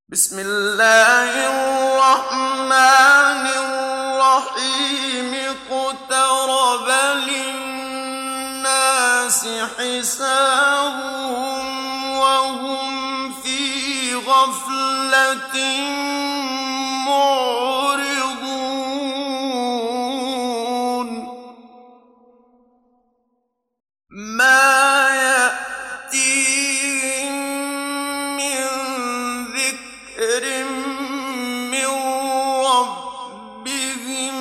بسم الله الرحمن الرحيم اقترب للناس حسابهم وهم في غفلة معرضون ما يأتيهم من ذكر من ربهم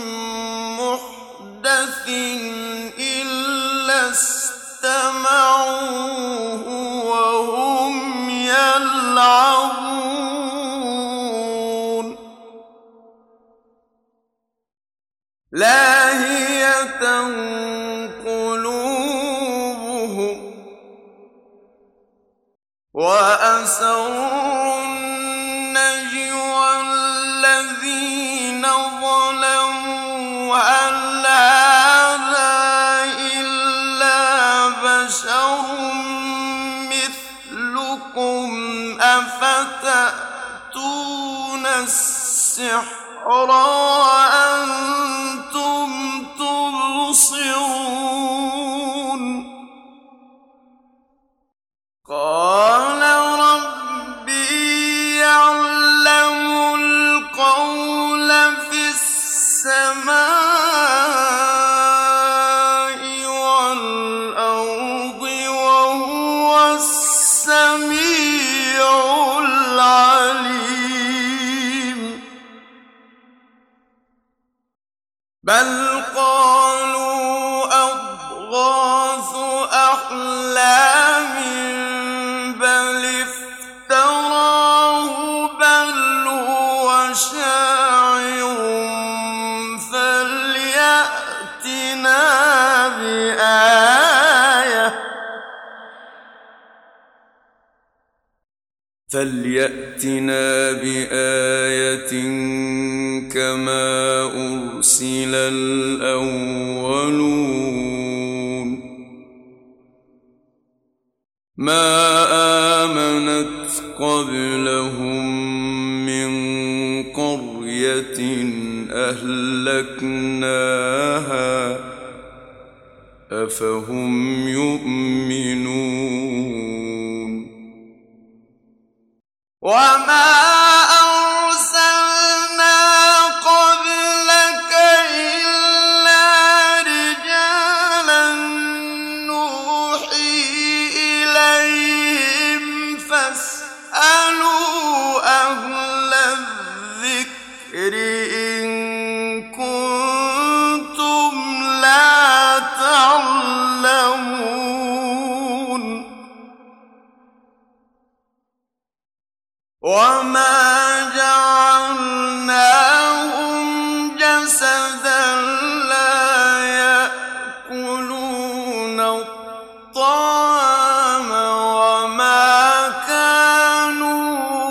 محدث إلا استمعوه وهم يلعبون لاهية قلوبهم وأسروا النجوى الذين ظلموا هل هذا إلا بشر مثلكم أفتأتون السحر وأنتم تبصرون قال ربي يعلم القول في السماء والأرض وهو السميع العليم بل قالوا أضغاث أحلام بل افتراه بل هو شاعر فليأتنا بآية كما أرسل الأولون ما آمنت قبلهم من قرية أهلكناها أفهم يؤمنون وما أرسلنا قبلك إلا رجالا نوحي إليهم فاسألوا أهل الذكر إن كنتم لا تعلمون وما جعلناهم جسدا لا يأكلون الطعام وما كانوا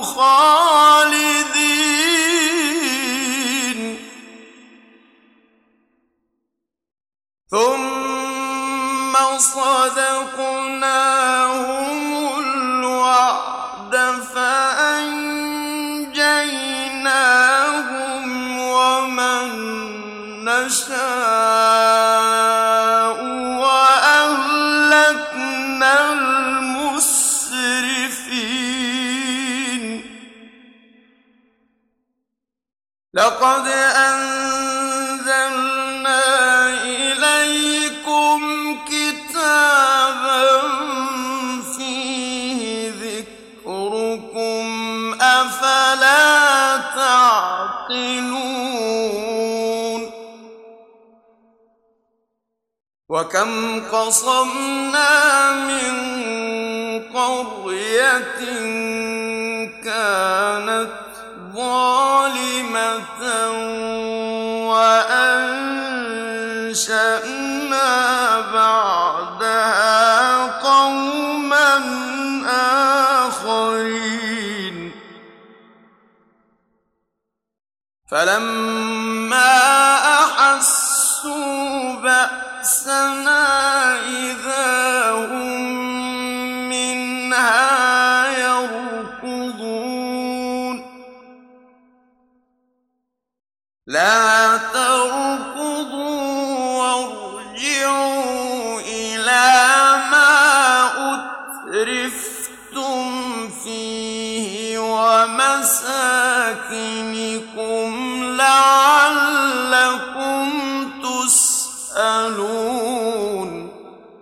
خالدين ثم صدقناهم الوعد فأنجيناهم ومن نشاء وأهلكنا المسرفين لقد أنزلنا إليكم كتابا فيه ذكركم أفلا تعقلون وكم قصمنا من قرية كانت ظالمة وأنشأنا بعدها قوما آخرين فلما أحسوا بأسنا إذا هم منها يركضون لا تركضوا وارجعوا إلى ما أترفتم فيه ومساكنكم لعلكم تسألون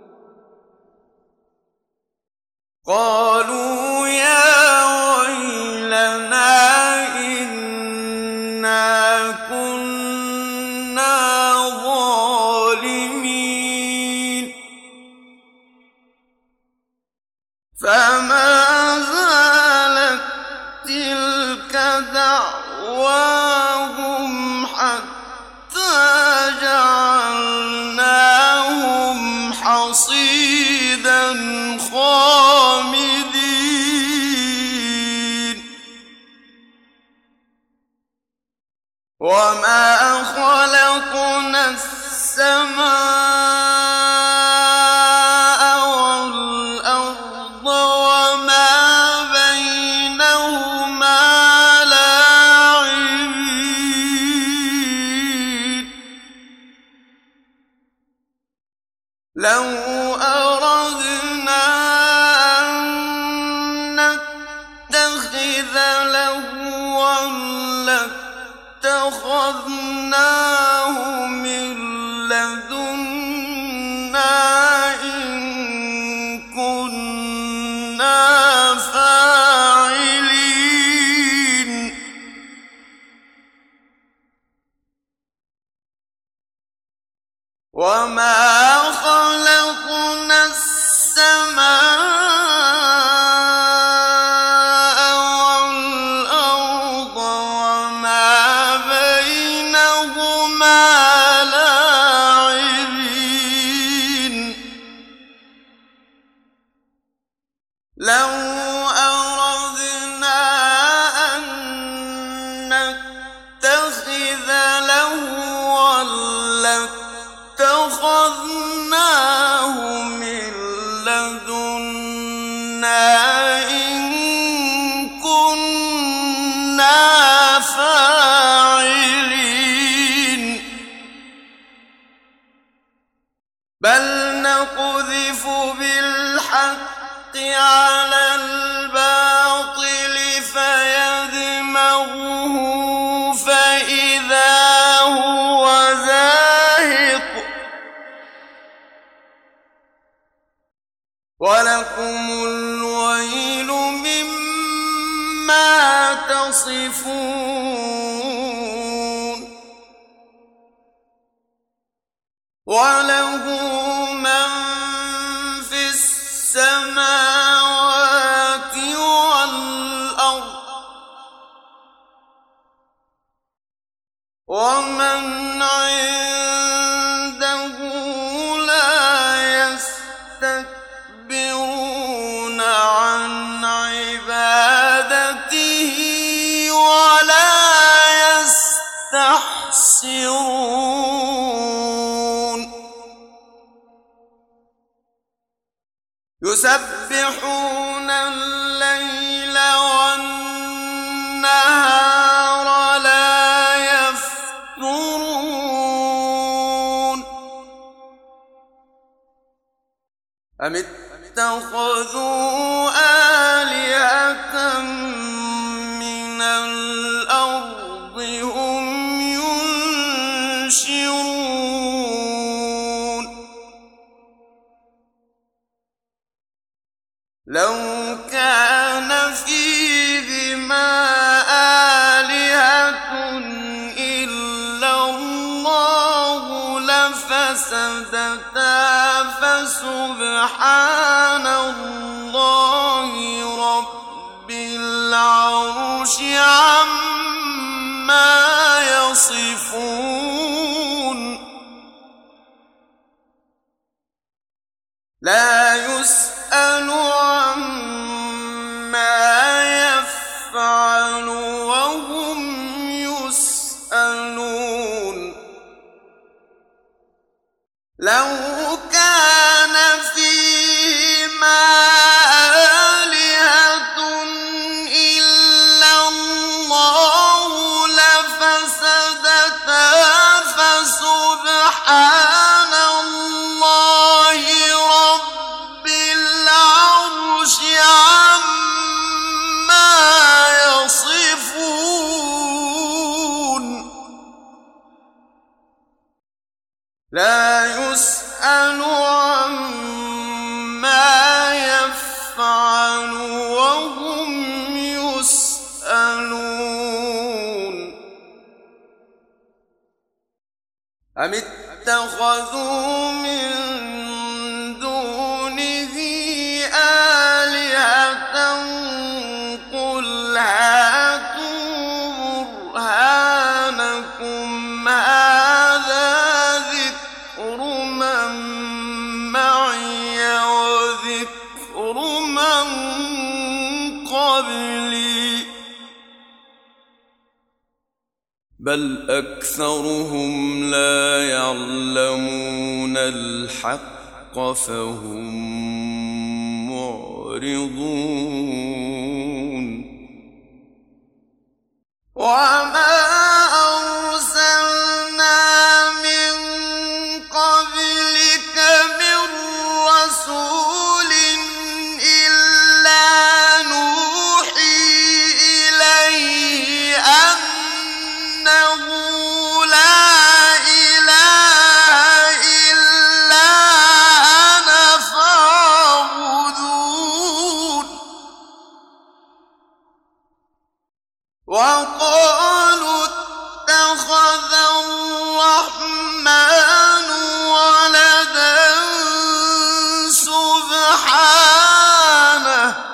قالوا يا ويلنا إنا كنا ظالمين فما زالت تلك دعواهم حتى جعلناهم حصيدا خامدين وما خلقنا السماء والأرض وما بينهما لاعبين لو أردنا أن نتخذ لهوا لاتخذناه من لدنا إن كنا فاعلين وما خلقنا السماء والأرض وما بينهما لاعبين لو أردنا أن نتخذ لهوا لاتخذناه من لدنا إن كنا فاعلين بل نقذف بالحق على الباطل فيدمغه فإذا هو زاهق ولكم الويل مما تصفون وله من في السماوات والأرض ومن عنده لا يستكبرون عن عبادته ولا يستحسرون يسبحون الليل والنهار لا يفترون أم اتخذوا آلهة من الأرض هم ينشرون لو كان فيهما آلهة إلا الله لفسدتا فسبحان الله رب العرش عما يصفون لا يسأل عما يفعل وهم يسألون لو كان فيهما آلهة إلا الله لفسدتا أم اتخذوا من دونه آلهة قل هاتوا برهانكم هذا ذكر من معي وذكر من قبلي بل أكثرهم لا يعلمون الحق فهم معرضون وما أرسلنا من قبلك من رسول إلا نوحي إليه أنه لا إله إلا أنا فاعبدون وقالوا اتخذ الرحمن ولدا سبحانه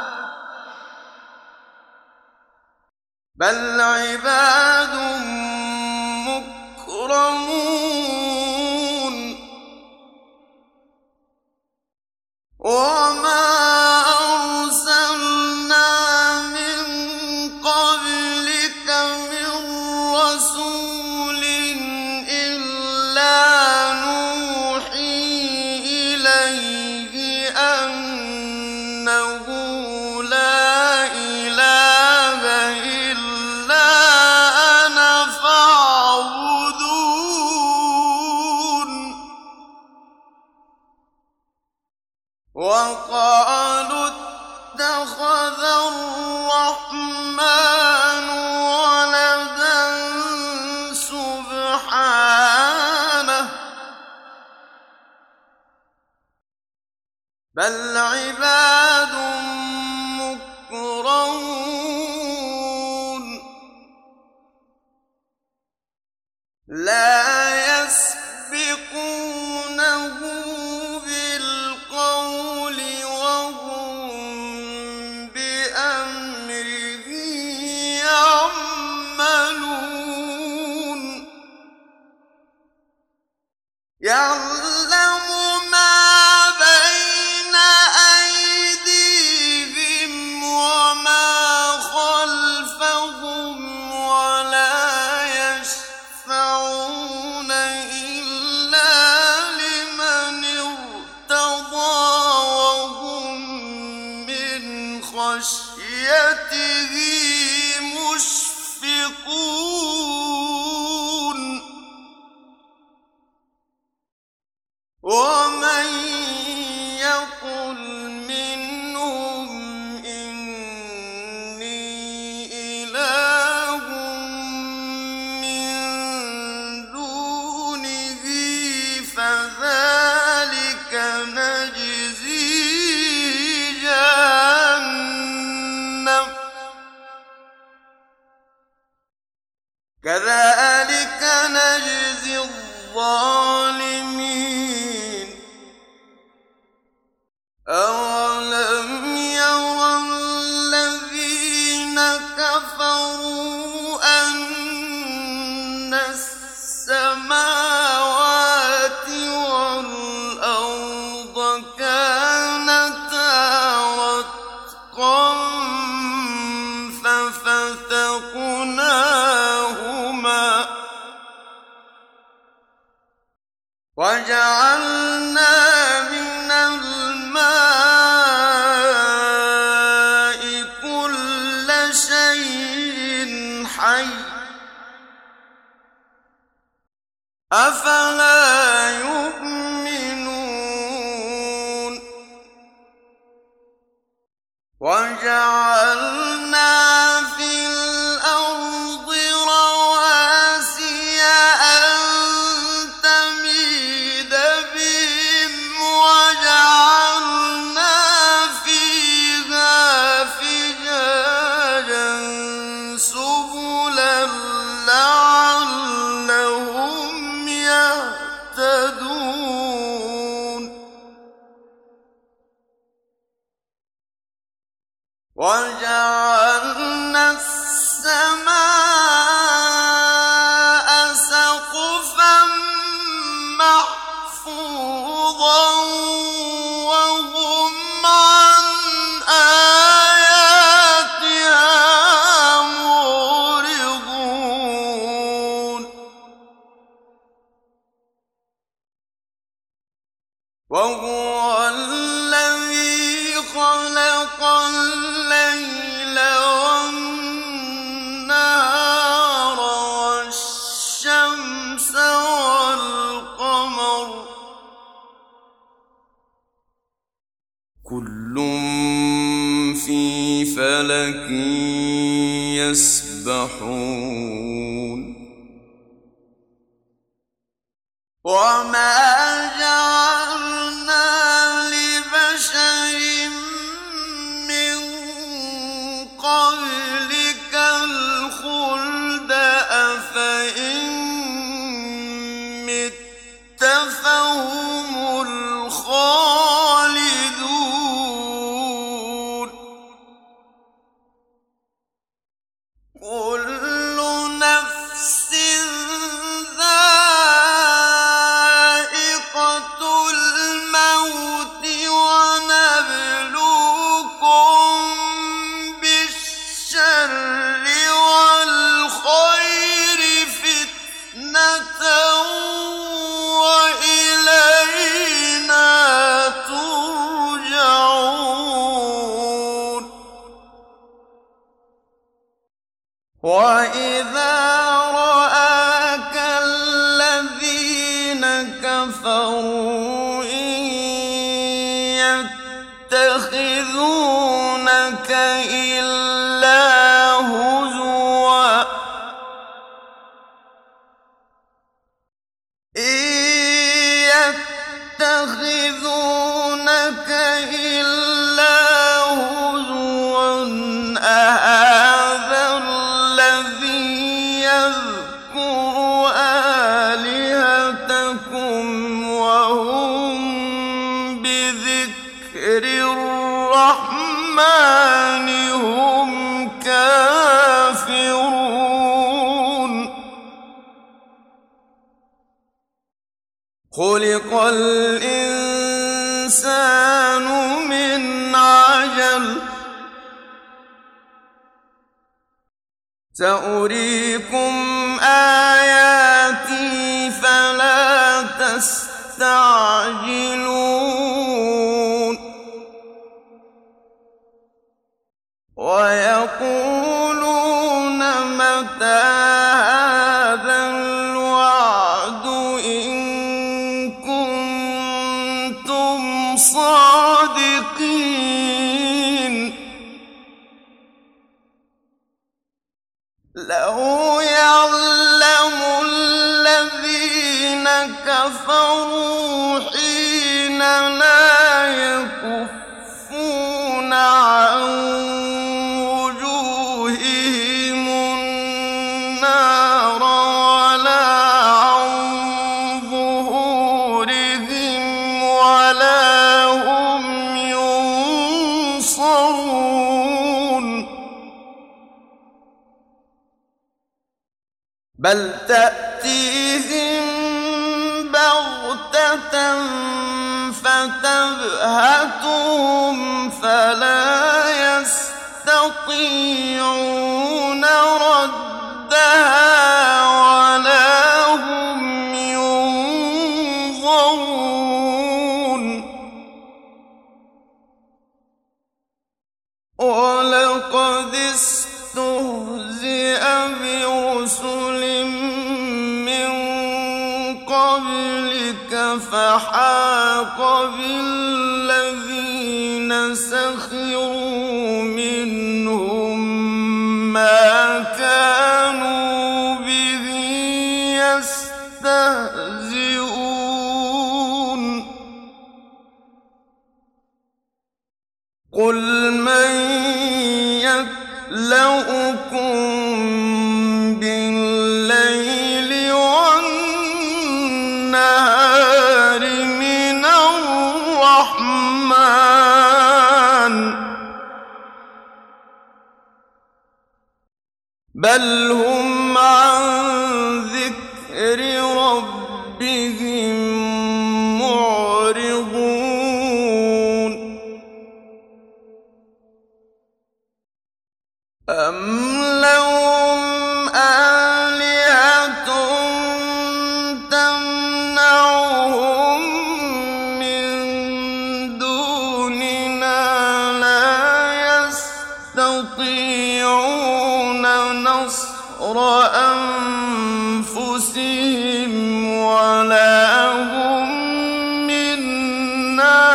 بل عباد مكرمون وما أرسلنا من قبلك من رسول إلا نوحي إليه أنه لا إله إلا أنا فاعبدون وقالوا اتخذ الرحمن ولدا سبحانه بل عباد مكرمون لا يسبقونه بالقول وهم بأمره يعملون يعلم ما بين أيديهم وما خلفهم ولا يشفعون إلا لمن ارتضى وهم من خشيته مشفقون ومن يقل منهم إني إله من دونه فذلك نجزيه جهنم كذلك نجزي الظالمين أولم يرى الذين كفروا أن السماوات والأرض كانتا رتقا ففتقناهما وجعلنا من الماء كل شيء حي أفلا يؤمنون وجعلنا في الأرض رواسي أن تميد بهم وجعلنا فيها فجاجا سبلا لعلهم يهتدون وهو الذي خلق الليل والنهار والشمس والقمر كل في فلك يسبحون وما جعلنا لبشر من قبلك الخلد أفإن مت فهم الخالدون كل نفس ذائقة الموت ونبلوكم بالشر والخير فتنة وإلينا ترجعون وإذا رآك الذين كفروا إن يتخذونك إلا هزوا إن يتخذونك إلا هزوا أهذا الذي يذكر آلهتكم وهم بذكر الرحمن هم كافرون خلق الإنسان من عجل سأريكم آياتي فلا تستعجلون ويقولون متى هذا الوعد إن كنتم صادقين لو يعلم الذين كفروا حين لا يكفون عن وجوههم النار ولا عن ظهورهم ولا هم ينصرون بل تأتيهم بغتة فتبهتهم فلا يستطيعون ردها ولا هم ينظرون ولقد استهزئ برسل من قبلك فحاق بالذين سخروا منهم ما كانوا به يستهزئون قل من يكلؤكم بالليل والنهار من الرحمن بل هم عن ذكر ربهم معرضون أم لهم آلهة تمنعهم من نصر أنفسهم ولا هم منا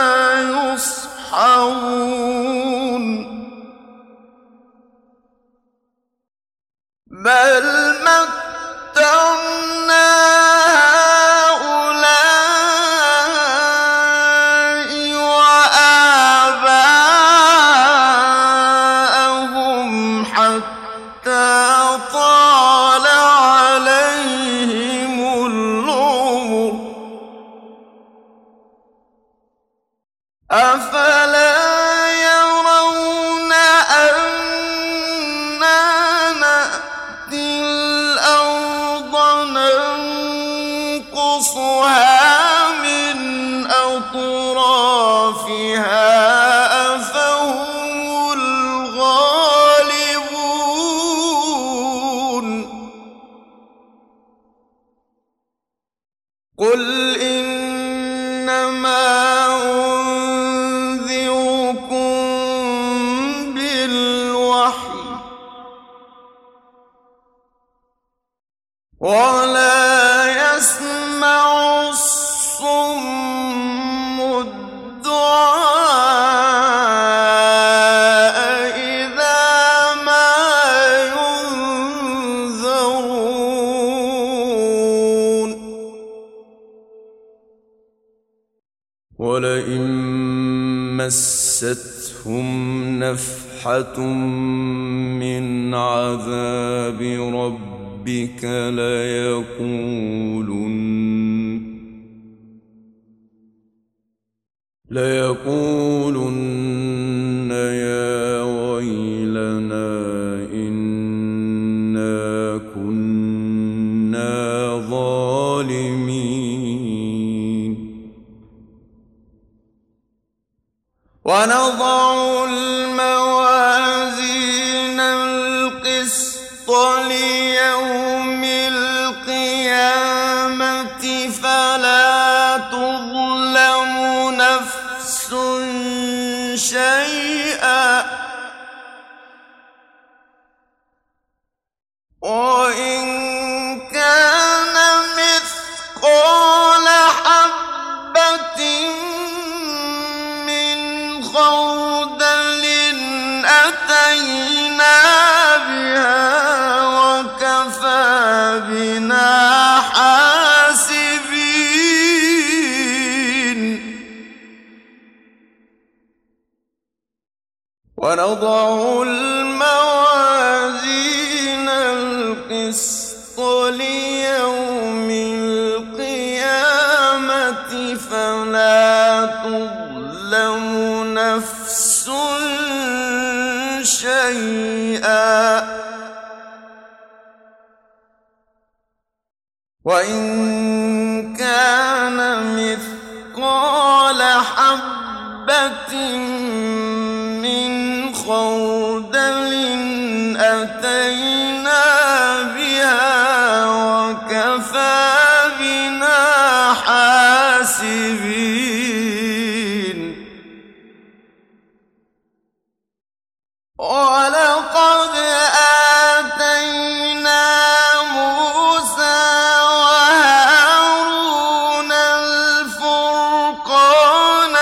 يصحبون بل متعنا هؤلاء وآباءهم حتى طال عليهم العمر أفلا يرون أنا نأتي الأرض ننقصها من أطرافها أفهم الغالبون قل إنما أنذركم بالوحي ولا يسمع الصم الدعاء إذا ما ينذرون ولئن مستهم نفحة من عذاب ربك ليقولن يا ويلنا إنا كنا ظالمين ونضع الموازين القسط ليوم القيامة فلا تظلم نفس شيئا وإن كان مثقال حبة من خردل أتينا بها وكفى بنا حاسبين ونضع الموازين القسط ليوم القيامة فلا تظلم نفس شيئا وإن كان مثقال حبة من خردل أتينا بها وكفى بنا حاسبين ولقد آتينا موسى وهارون الفرقان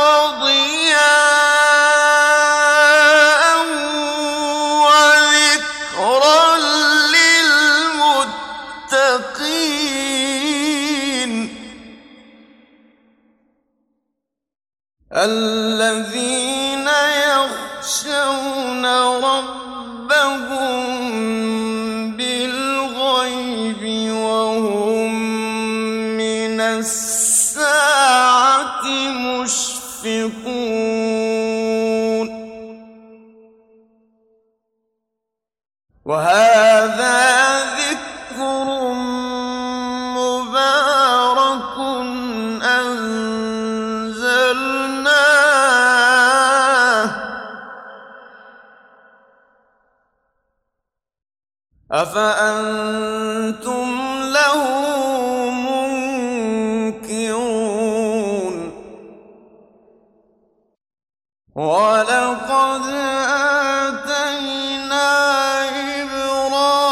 وضياء وذكرا للمتقين الذين يخشون ربهم بالغيب وهم من الساعة مشفقون وهذا ذكر مبارك أنزلناه أفأنتم له منكرون ولقد آتينا إبراهيم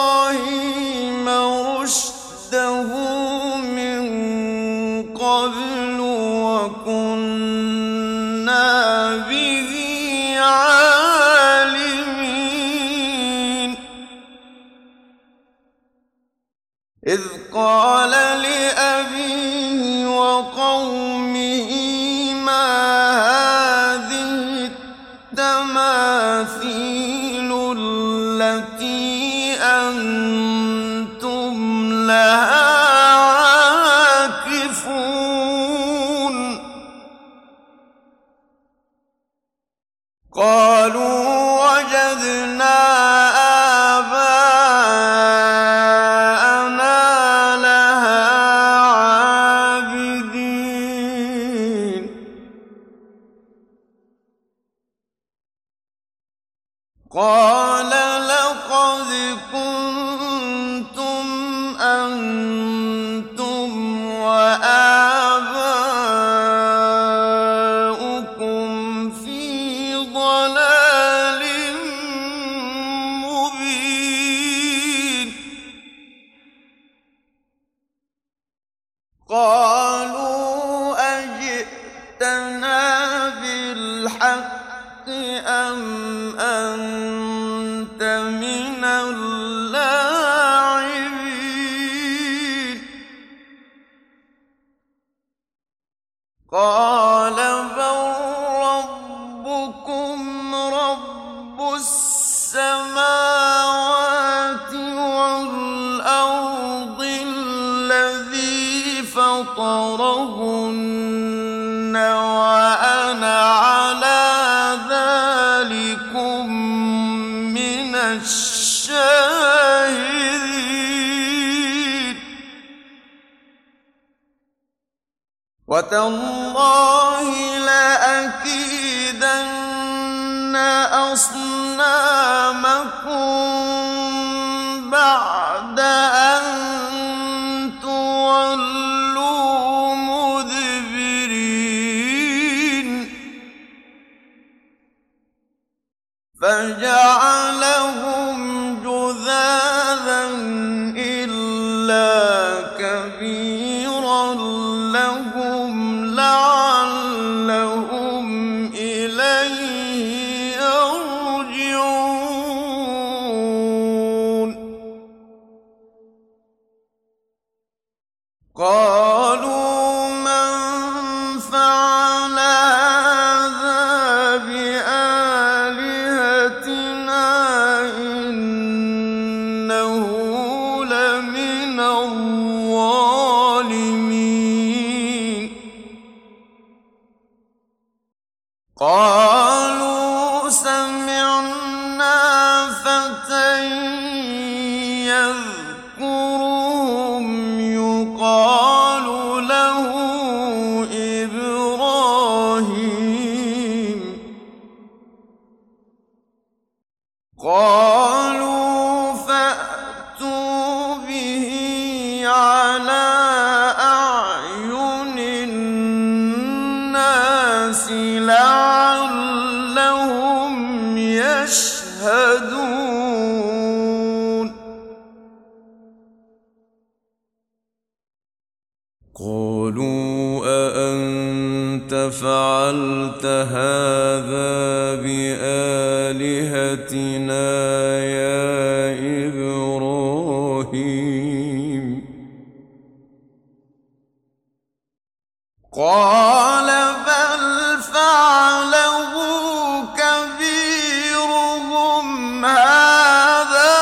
إذ قال لأبيه وقومه ما هذه التماثيل التي أنتم لها عاكفون قالوا وجدنا آباءنا لها عابدين قال لقد كنتم أنتم وآباؤكم في ضلال مبين قالوا أجئتنا بالحق أم أنت من اللاعبين قال بل ربكم رب السماوات والأرض الذي فطرهن وأنا على ذلكم من الشاهدين وتالله لأكيدن أصنامكم بعد أن تولوا مدبرين فجعلهم جذاذا إلا كبيرا لهم لعلهم إليه يرجعون قالوا من فعل هذا بآلهتنا إنه لمن الظالمين قالوا سمعنا فتى يذكرهم يقال له إبراهيم قالوا فأتوا به على أعين الناس لعلهم يشهدون قالوا أأنت فعلت هذا بآلهتنا يا إبراهيم قال بل فعله كبيرهم هذا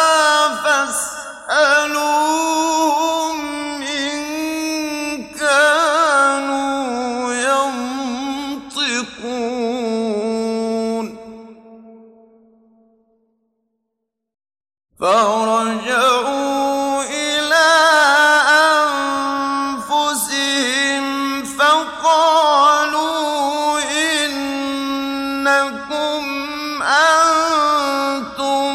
فاسألوهم إن كانوا ينطقون فرجعوا إلى أنفسهم فقالوا إنكم أنتم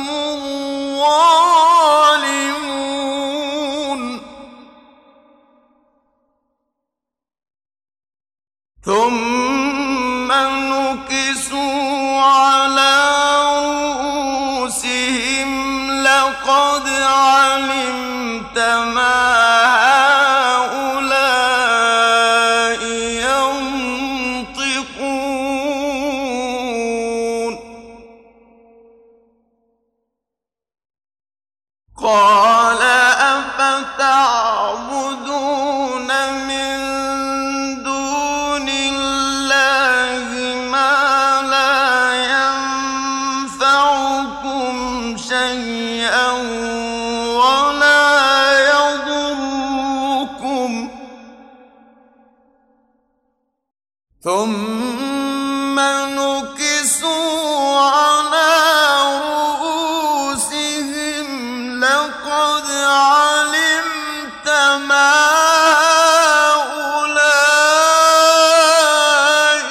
الظالمون ثم نكسوا على رؤوسهم لقد علمت ما هؤلاء ينطقون قال أفتعلمون ثم نكسوا على رؤوسهم لقد علمت ما هؤلاء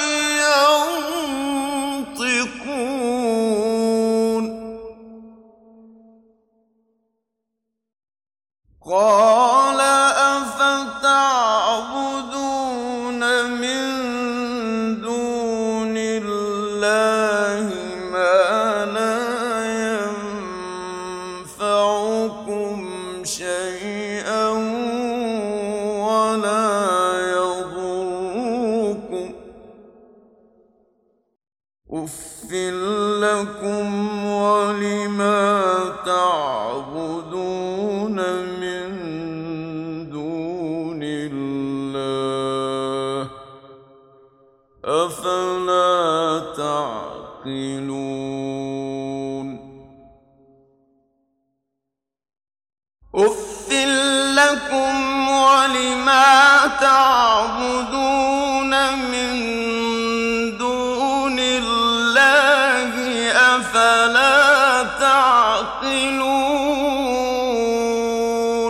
ينطقون قال أفتعبدون من دون الله ما لا ينفعكم شيئا ولا يضركم أف لكم ولما تعبدون من دون الله أفلا تعقلون أف لكم ولما تعبدون من دون الله أفلا تعقلون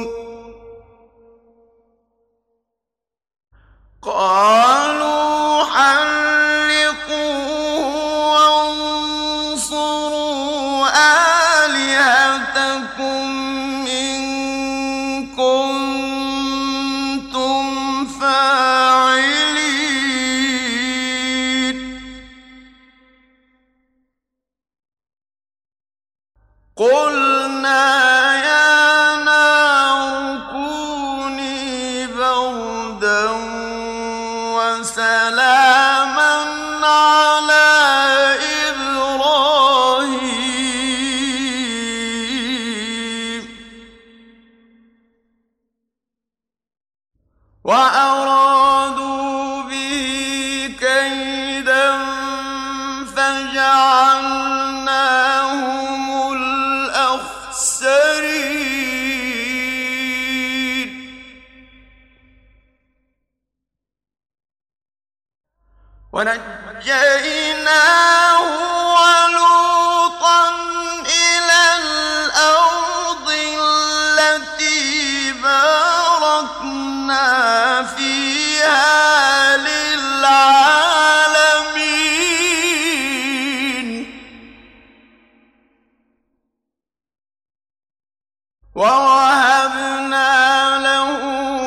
قالوا حرقوه وانصروا آلهتكم إن كنتم فاعلين قلنا يا نار كوني بردا وسلاما على إبراهيم وأرادوا به كيدا فجعلناهم الأخسرين ونجيناه ولوطا إلى الأرض التي باركنا فيها للعالمين ووهبنا له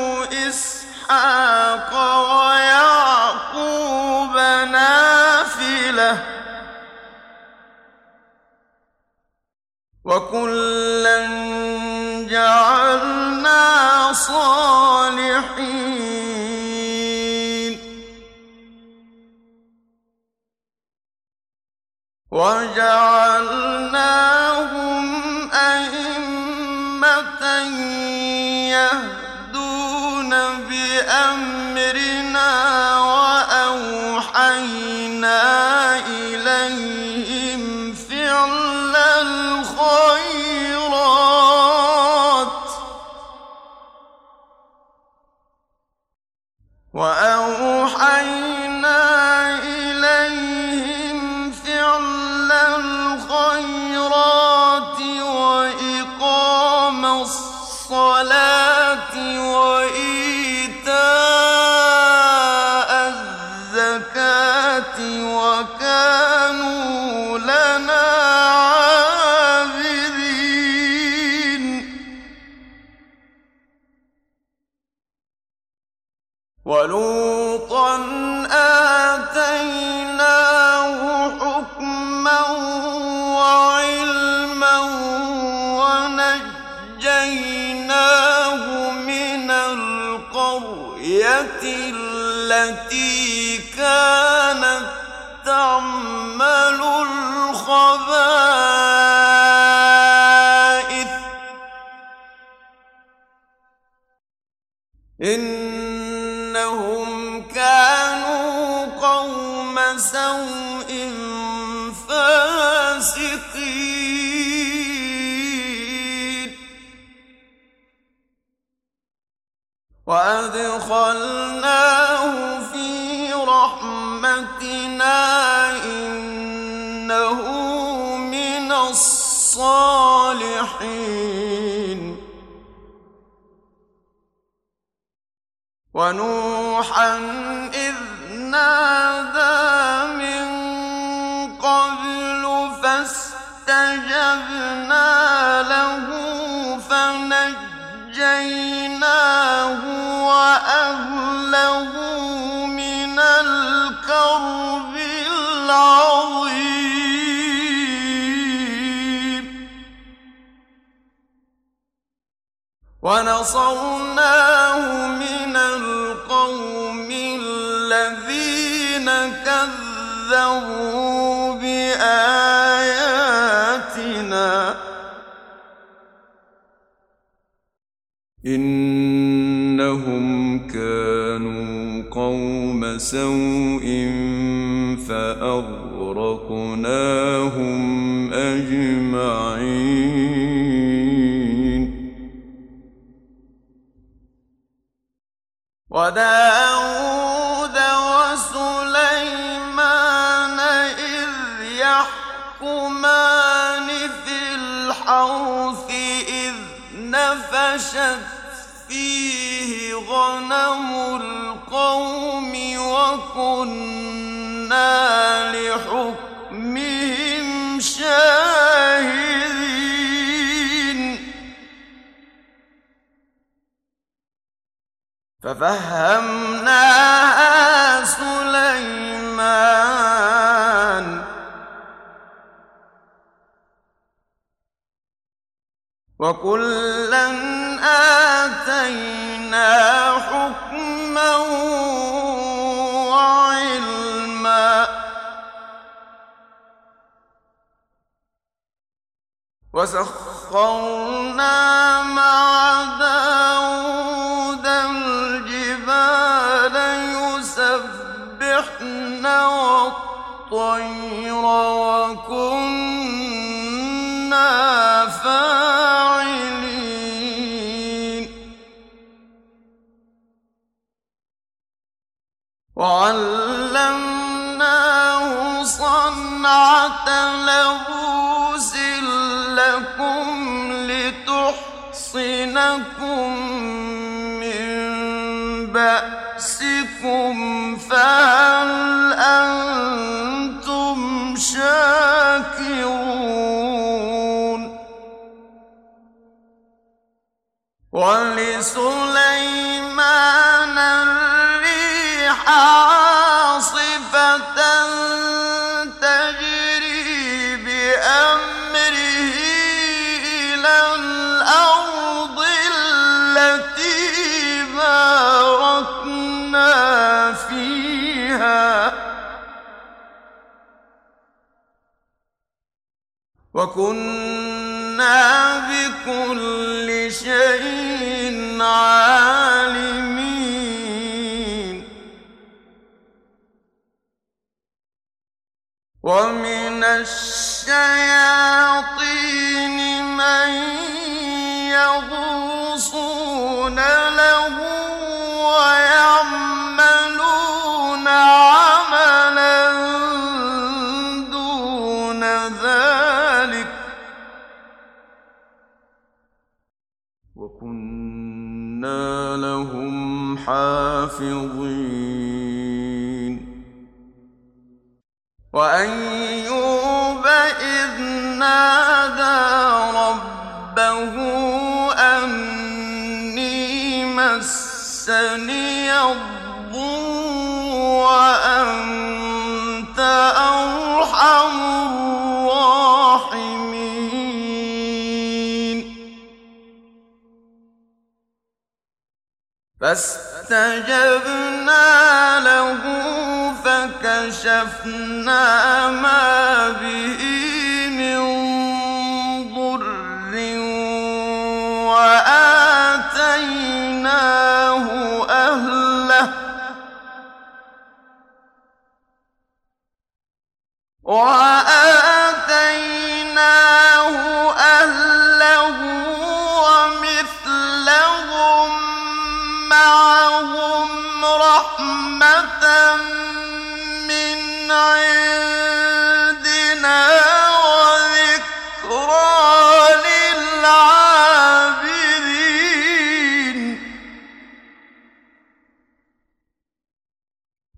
إسحاق ويعقوب نافلة وكلا جعلنا صالحين وجعلناهم أئمة يهدون بأمرنا وأوحينا إليهم فعل الخيرات وإقام الصلاة وإيتاء الزكاة وكانوا لنا عابدين ولوطا آتيناه حكما وعلما ونجيناه من القرية التي كانت تعمل الخبائث إنهم كانوا قوم سوء فاسقين وأدخلناه في رحمتنا حين ونوحا إذ نادى من قبل فاستجبنا له فنجيناه وأهله من الكرب العظيم ونصرناه من القوم الذين كذبوا بآياتنا إنهم كانوا قوم سوء فأغرقناهم أجمعين وداود وسليمان إذ يحكمان في الحرث إذ نفشت فيه غنم القوم وكنا لحكمهم شاهدين ففهمناها سليمان وكلا آتينا حكما وعلما وسخرنا مع داود الجبال يسبحن والطير وكنا فاعلين وعلمناه صنعة لبوس لكم لتحصنكم من بأسكم فهل أنتم شاكرون ولسليمان الريح عاصفة تجري بأمره إلى الأرض التي باركنا فيها وكنا بكل شيء عالمين ومن الشياطين من يغوصون له ويعملون عملا دون ذلك وكنا لهم حافظين وأيوب إذ نادى ربه أني مسني الضر وأنت أرحم الراحمين فاستجبنا له فكشفنا ما به من ضر وآتيناه أهله ومثلهم معهم رحمة من عندنا وذكرى للعالمين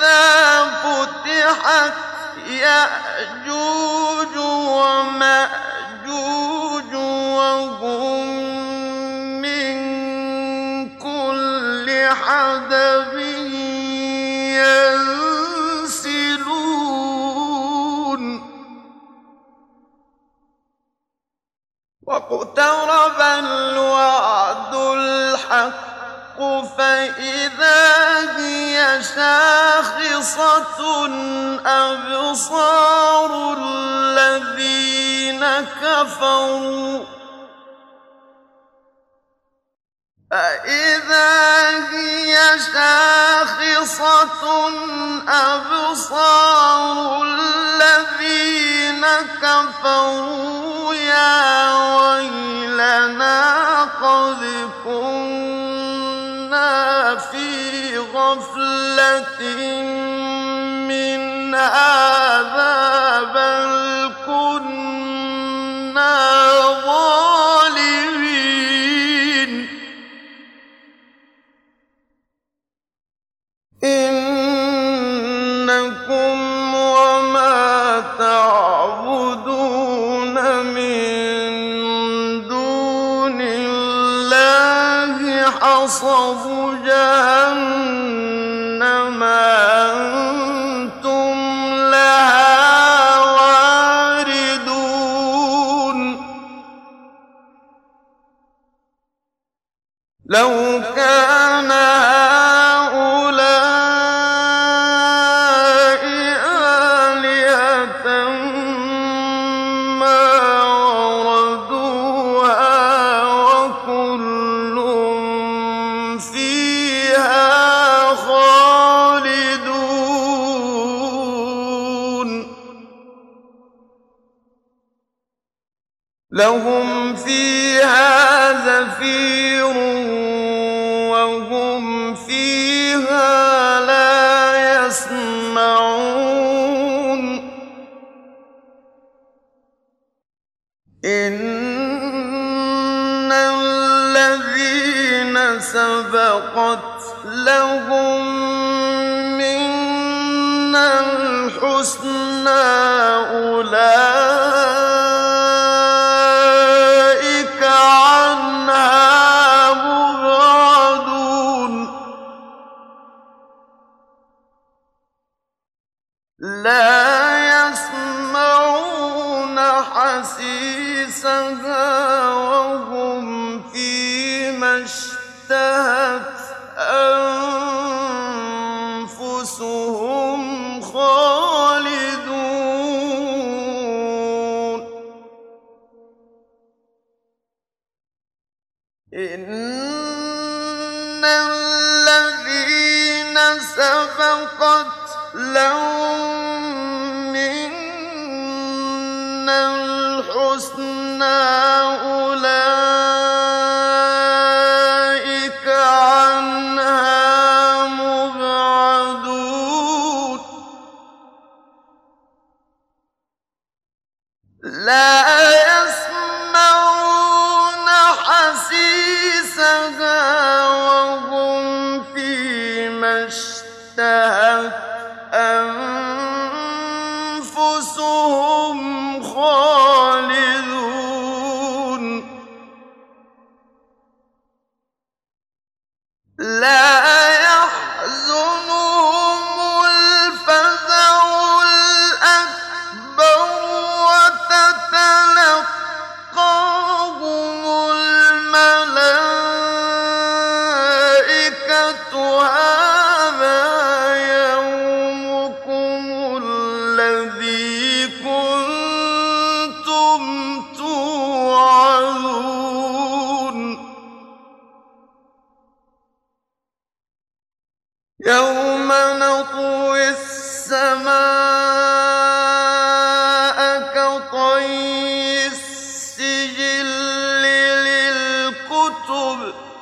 فإذا فتحت يأجوج ومأجوج وهم من كل حدب ينسلون واقترب الوعد الحق فإذا هي شاخصة أبصار الذين كفروا فإذا هي شاخصة أبصار الذين كفروا يا ويلنا قد كنا في غفلة من هذا بل كنا ظالمين إنكم وما تعبدون من دون الله حصب جهنم أنتم لها واردون لو كان هؤلاء آلهة ما وردوها وكل فيها خالدون لهم فيها زفير وهم فيها لا يسمعون إن الذين سبقت لهم منا الحسنى أولئك عنها مبعدون لا يسمعون حسيسها وهم فيما اشتهت أنفسهم خالدون إن الذين سبقت لهم منا الحسنى أولئك عنها مبعدون لا يسمعون حسيسها وهم فيما اشتهت أنفسهم خالدون لا يحزنهم الفزع الأكبر وتتلقاهم الملائكة هذا يومكم الذي كنتم توعدون يوم نطوي السماء كطي السجل للكتب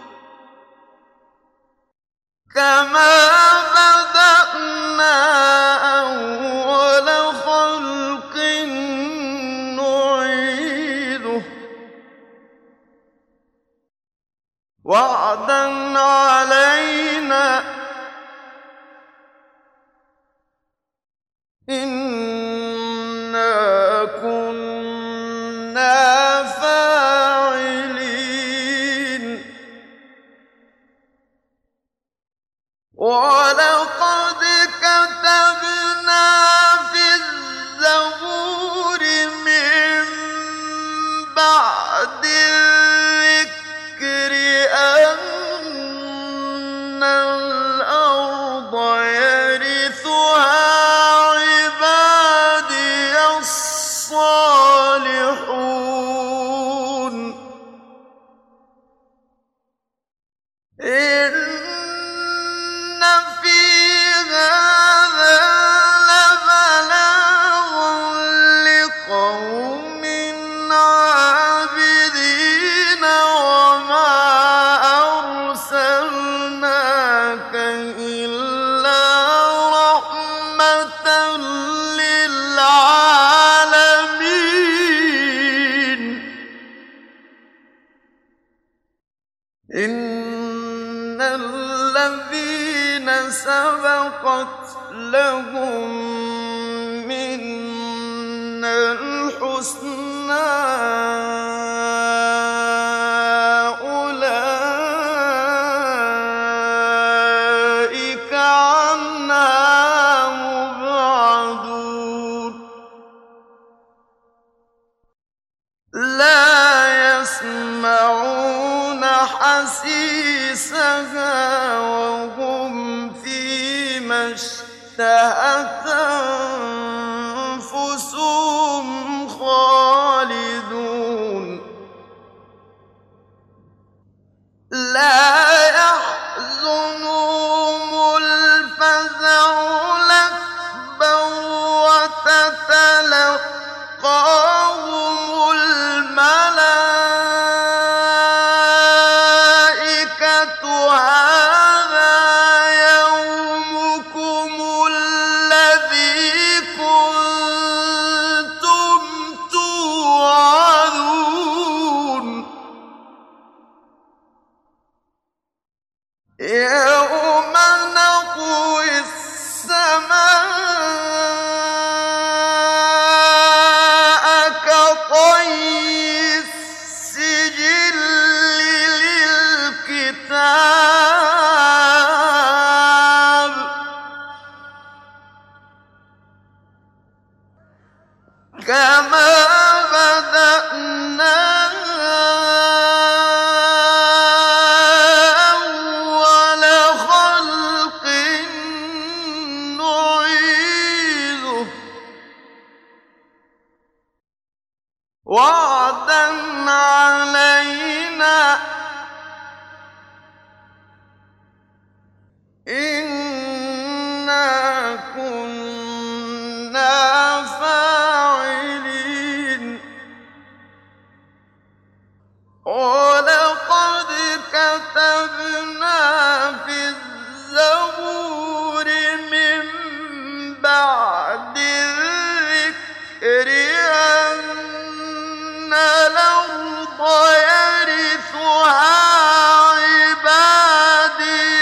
كما بدأنا أول خلق نعيده وعدا علينا كُنَّا فَاعِلِينَ وَلَقَدْ كَتَبْنَا فِي الزَّبُورِ مِن بَعْدِ الذِّكْرِ أَنَّ الْأَرْضَ يَرِثُهَا عِبَادِيَ الصَّالِحُونَ إِنَّ فِي هَٰذَا لَبَلَاغًا لِّقَوْمٍ عَابِدِينَ وَمَا أَرْسَلْنَاكَ إِلَّا رَحْمَةً لِّلْعَالَمِينَ إِنَّ الَّذِينَ سَبَقَتْ لَهُم مِّنَّا الْحُسْنَىٰ أُولَٰئِكَ عَنْهَا مُبْعَدُونَ لَا يَسْمَعُونَ حَسِيسَهَا وَهُمْ فِيمَا اشْتَهَتْ أَنفُسُهُمْ خَالِدُونَ لَا يَحْزُنُهُمُ الْفَزَعُ الْأَكْبَرُ وَتَتَلَقَّاهُمُ الْمَلَائِكَةُ هَٰذَا يَوْمُكُمُ الَّذِي كُنتُمْ تُوعَدُونَ يَوْمَ نَطْوِي السَّمَاءَ كَطَيِّ السِّجِلِّ لِلْكِتَابِ كَمَا بَدَأْنَا أَوَّلَ خَلْقٍ نُّعِيدُهُ وَعْدًا عَلَيْنَا إِنَّا كُنَّا فَاعِلِينَ وَلَقَدْ كَتَبْنَا فِي الزَّبُورِ مِن بَعْدِ الذِّكْرِ أَنَّ الْأَرْضَ يَرِثُهَا عِبَادِيَ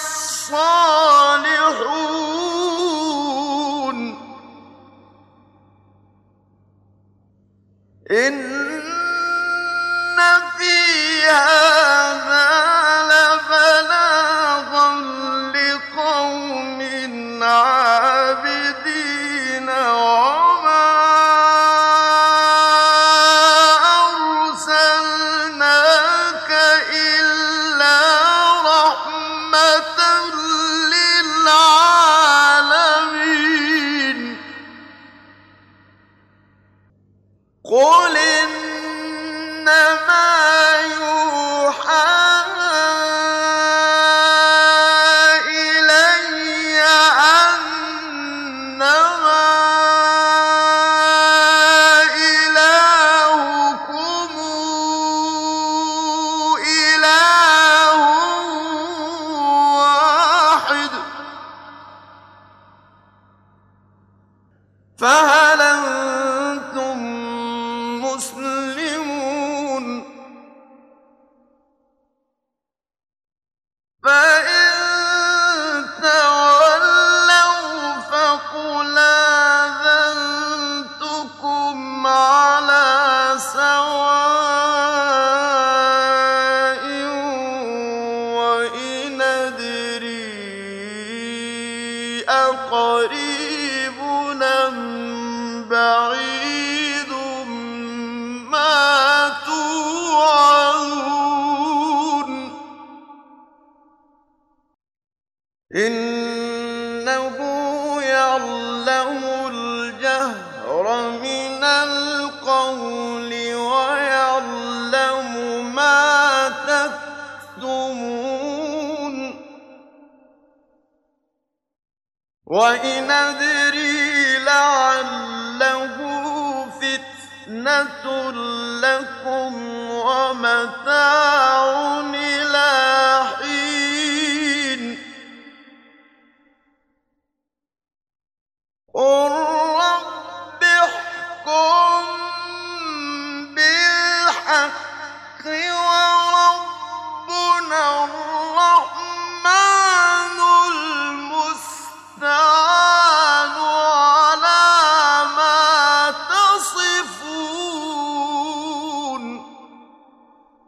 الصَّالِحُونَ إِنَّ فِي هَٰذَا لَبَلَاغًا لِّقَوْمٍ عَابِدِينَ وَمَا أَرْسَلْنَاكَ إِلَّا رَحْمَةً لِّلْعَالَمِينَ قُلْ إِنَّمَا يُوحَىٰ إِلَيَّ أَنَّمَا إِلَٰهُكُمْ إِلَٰهٌ وَاحِدٌ فَهَلْ أَنتُم مُّسْلِمُونَ فَإِن تَوَلَّوْا فَقُلْ آذَنتُكُمْ أقريب أم بعيد ما توعدون إنه يعلم الجهر من القول ويعلم ما تكتمون وإن أدري لعله فتنة لكم ومتاع